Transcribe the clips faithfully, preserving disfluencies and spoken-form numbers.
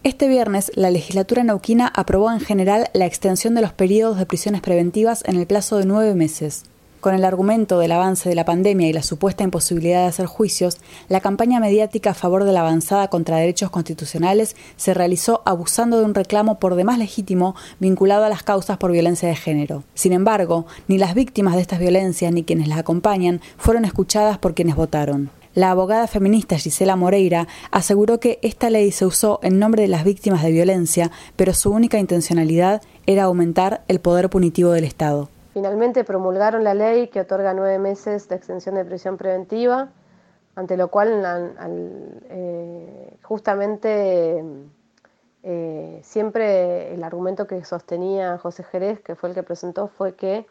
Este viernes, la legislatura neuquina aprobó en general la extensión de los periodos de prisiones preventivas en el plazo de nueve meses. Con el argumento del avance de la pandemia y la supuesta imposibilidad de hacer juicios, la campaña mediática a favor de la avanzada contra derechos constitucionales se realizó abusando de un reclamo por demás legítimo vinculado a las causas por violencia de género. Sin embargo, ni las víctimas de estas violencias ni quienes las acompañan fueron escuchadas por quienes votaron. La abogada feminista Gisela Moreira aseguró que esta ley se usó en nombre de las víctimas de violencia, pero su única intencionalidad era aumentar el poder punitivo del Estado. Finalmente promulgaron la ley que otorga nueve meses de extensión de prisión preventiva, ante lo cual al, al, eh, justamente eh, siempre el argumento que sostenía José Jerez, que fue el que presentó, fue que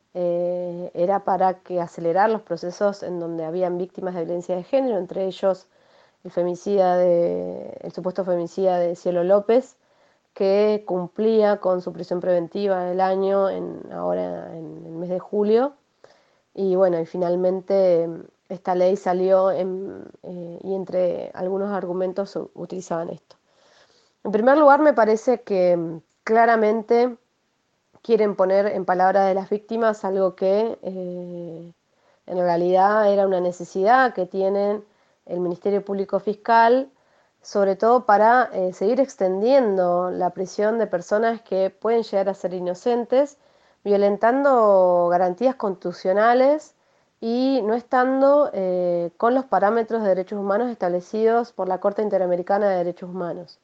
Eh, era para que acelerar los procesos en donde habían víctimas de violencia de género, entre ellos el femicida de, el supuesto femicida de Cielo López, que cumplía con su prisión preventiva del año, en, ahora en el mes de julio, y bueno, y finalmente esta ley salió en, eh, y entre algunos argumentos utilizaban esto. En primer lugar, me parece que claramente quieren poner en palabras de las víctimas algo que eh, en realidad era una necesidad que tienen el Ministerio Público Fiscal, sobre todo para eh, seguir extendiendo la prisión de personas que pueden llegar a ser inocentes, violentando garantías constitucionales y no estando eh, con los parámetros de derechos humanos establecidos por la Corte Interamericana de Derechos Humanos.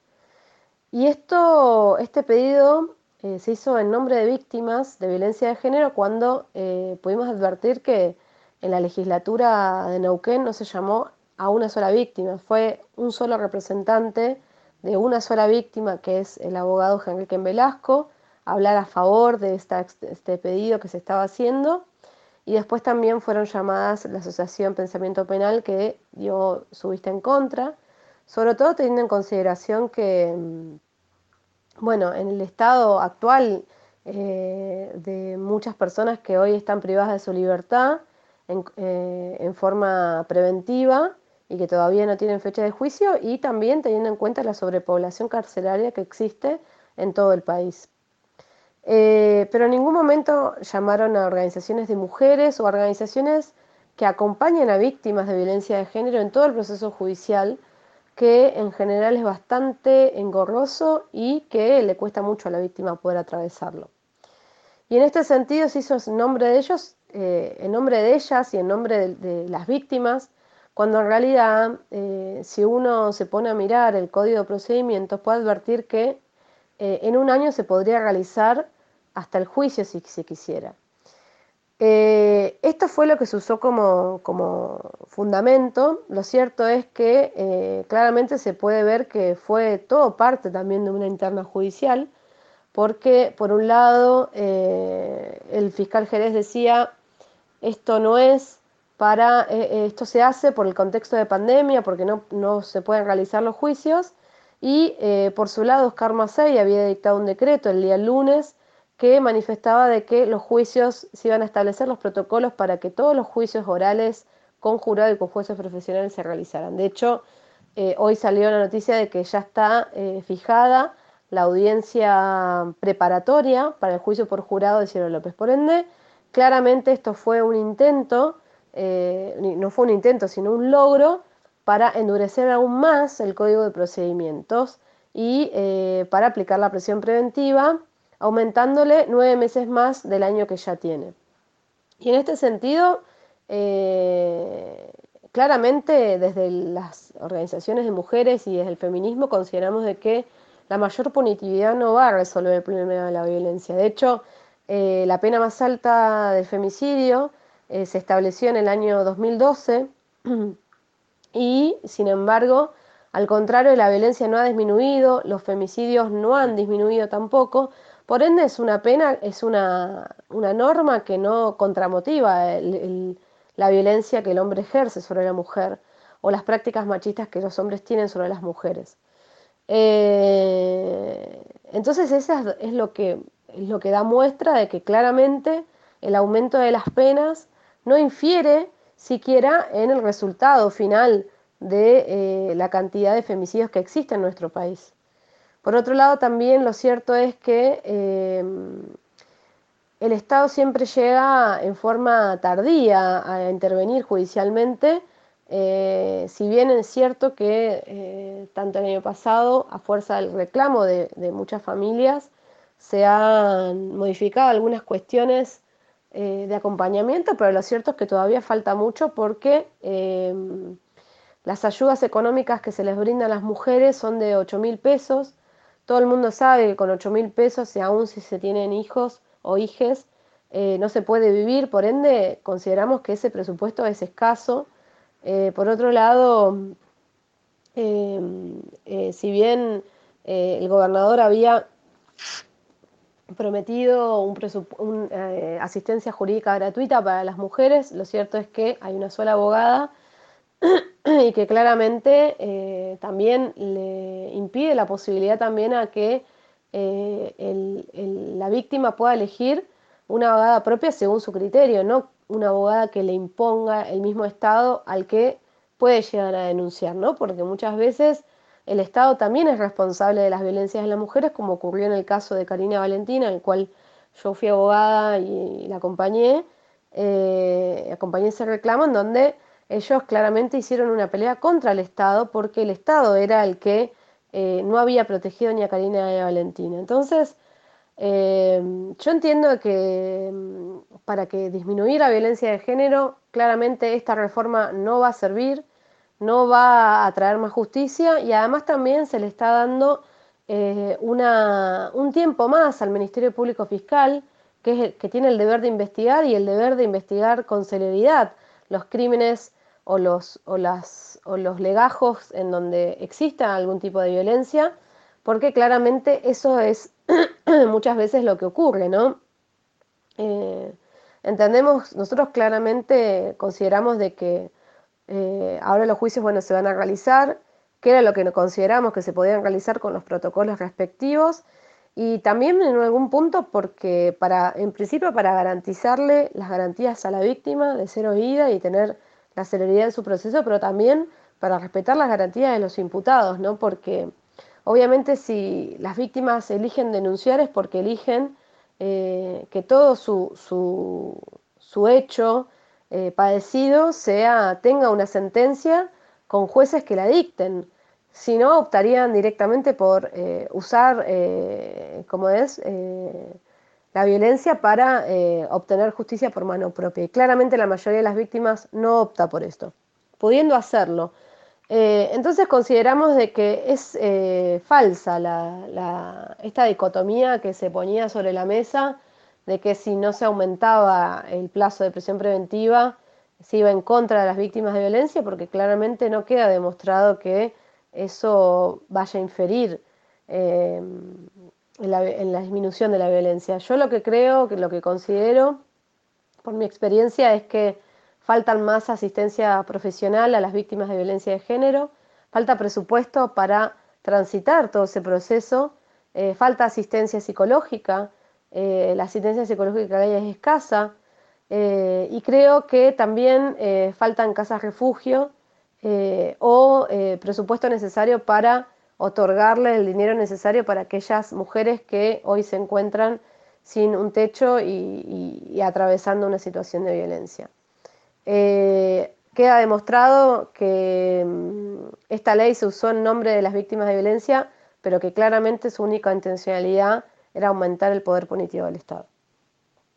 Y esto, este pedido Eh, se hizo en nombre de víctimas de violencia de género cuando eh, pudimos advertir que en la legislatura de Neuquén no se llamó a una sola víctima, fue un solo representante de una sola víctima, que es el abogado Enrique Velasco, hablar a favor de esta, este pedido que se estaba haciendo, y después también fueron llamadas la Asociación Pensamiento Penal, que dio su vista en contra, sobre todo teniendo en consideración que bueno, en el estado actual eh, de muchas personas que hoy están privadas de su libertad en, eh, en forma preventiva y que todavía no tienen fecha de juicio, y también teniendo en cuenta la sobrepoblación carcelaria que existe en todo el país. Eh, pero en ningún momento llamaron a organizaciones de mujeres o organizaciones que acompañan a víctimas de violencia de género en todo el proceso judicial, que en general es bastante engorroso y que le cuesta mucho a la víctima poder atravesarlo. Y en este sentido se hizo en nombre de ellos, eh, en nombre de ellas y en nombre de, de las víctimas, cuando en realidad, eh, si uno se pone a mirar el Código de Procedimientos, puede advertir que eh, en un año se podría realizar hasta el juicio si se quisiera. Eh, esto fue lo que se usó como, como fundamento. Lo cierto es que eh, claramente se puede ver que fue todo parte también de una interna judicial, porque por un lado eh, el fiscal Jerez decía esto no es para, eh, esto se hace por el contexto de pandemia, porque no, no se pueden realizar los juicios, y eh, por su lado Oscar Macei había dictado un decreto el día lunes que manifestaba de que los juicios se iban a establecer los protocolos para que todos los juicios orales con jurado y con jueces profesionales se realizaran. De hecho, eh, hoy salió la noticia de que ya está eh, fijada la audiencia preparatoria para el juicio por jurado de Cielo López. Por ende, claramente esto fue un intento, eh, no fue un intento, sino un logro para endurecer aún más el Código de Procedimientos y eh, para aplicar la prisión preventiva, aumentándole nueve meses más del año que ya tiene. Y en este sentido, eh, claramente desde las organizaciones de mujeres y desde el feminismo consideramos de que la mayor punitividad no va a resolver el problema de la violencia. De hecho, eh, la pena más alta del femicidio eh, se estableció en el año dos mil doce y, sin embargo, al contrario, la violencia no ha disminuido, los femicidios no han disminuido tampoco. Por ende, es una pena, es una, una norma que no contramotiva el, el, la violencia que el hombre ejerce sobre la mujer o las prácticas machistas que los hombres tienen sobre las mujeres. Eh, entonces, eso es, es, lo que, es lo que da muestra de que claramente el aumento de las penas no infiere siquiera en el resultado final de eh, la cantidad de femicidios que existe en nuestro país. Por otro lado, también lo cierto es que eh, el Estado siempre llega en forma tardía a intervenir judicialmente, eh, si bien es cierto que eh, tanto el año pasado, a fuerza del reclamo de, de muchas familias, se han modificado algunas cuestiones eh, de acompañamiento, pero lo cierto es que todavía falta mucho porque eh, las ayudas económicas que se les brindan a las mujeres son de ocho mil pesos. Todo el mundo sabe que con ocho mil pesos, y aún si se tienen hijos o hijes, eh, no se puede vivir, por ende consideramos que ese presupuesto es escaso. Eh, por otro lado, eh, eh, si bien eh, el gobernador había prometido un un, eh, asistencia jurídica gratuita para las mujeres, lo cierto es que hay una sola abogada y que claramente eh, también le impide la posibilidad también a que eh, el, el, la víctima pueda elegir una abogada propia según su criterio, no una abogada que le imponga el mismo Estado al que puede llegar a denunciar, ¿no? Porque muchas veces el Estado también es responsable de las violencias de las mujeres, como ocurrió en el caso de Karina Valentina, en el cual yo fui abogada y, y la acompañé, eh, acompañé ese reclamo en donde ellos claramente hicieron una pelea contra el Estado porque el Estado era el que eh, no había protegido ni a Karina ni a Valentina. Entonces, eh, yo entiendo que mm, para que disminuir la violencia de género, claramente esta reforma no va a servir, no va a traer más justicia y además también se le está dando eh, una, un tiempo más al Ministerio Público Fiscal, que, es el, que tiene el deber de investigar y el deber de investigar con celeridad los crímenes o los, o las, o los legajos en donde exista algún tipo de violencia, porque claramente eso es muchas veces lo que ocurre, ¿no? Eh, entendemos, nosotros claramente consideramos de que eh, ahora los juicios, bueno, se van a realizar, que era lo que consideramos que se podían realizar con los protocolos respectivos, y también en algún punto porque para, en principio para garantizarle las garantías a la víctima de ser oída y tener la celeridad en su proceso, pero también para respetar las garantías de los imputados, ¿no? Porque obviamente si las víctimas eligen denunciar es porque eligen eh, que todo su, su, su hecho eh, padecido sea, tenga una sentencia con jueces que la dicten. Si no, optarían directamente por eh, usar, eh, como es, eh, la violencia para eh, obtener justicia por mano propia. Y claramente la mayoría de las víctimas no opta por esto, pudiendo hacerlo. Eh, entonces consideramos de que es eh, falsa la, la, esta dicotomía que se ponía sobre la mesa de que si no se aumentaba el plazo de prisión preventiva se iba en contra de las víctimas de violencia, porque claramente no queda demostrado que eso vaya a inferir eh, en, la, en la disminución de la violencia. Yo lo que creo, que lo que considero, por mi experiencia, es que faltan más asistencia profesional a las víctimas de violencia de género, falta presupuesto para transitar todo ese proceso, eh, falta asistencia psicológica, eh, la asistencia psicológica que hay es escasa, eh, y creo que también eh, faltan casas refugio eh, o eh, presupuesto necesario para otorgarle el dinero necesario para aquellas mujeres que hoy se encuentran sin un techo y, y, y atravesando una situación de violencia. Eh, queda demostrado que mmm, esta ley se usó en nombre de las víctimas de violencia, pero que claramente su única intencionalidad era aumentar el poder punitivo del Estado.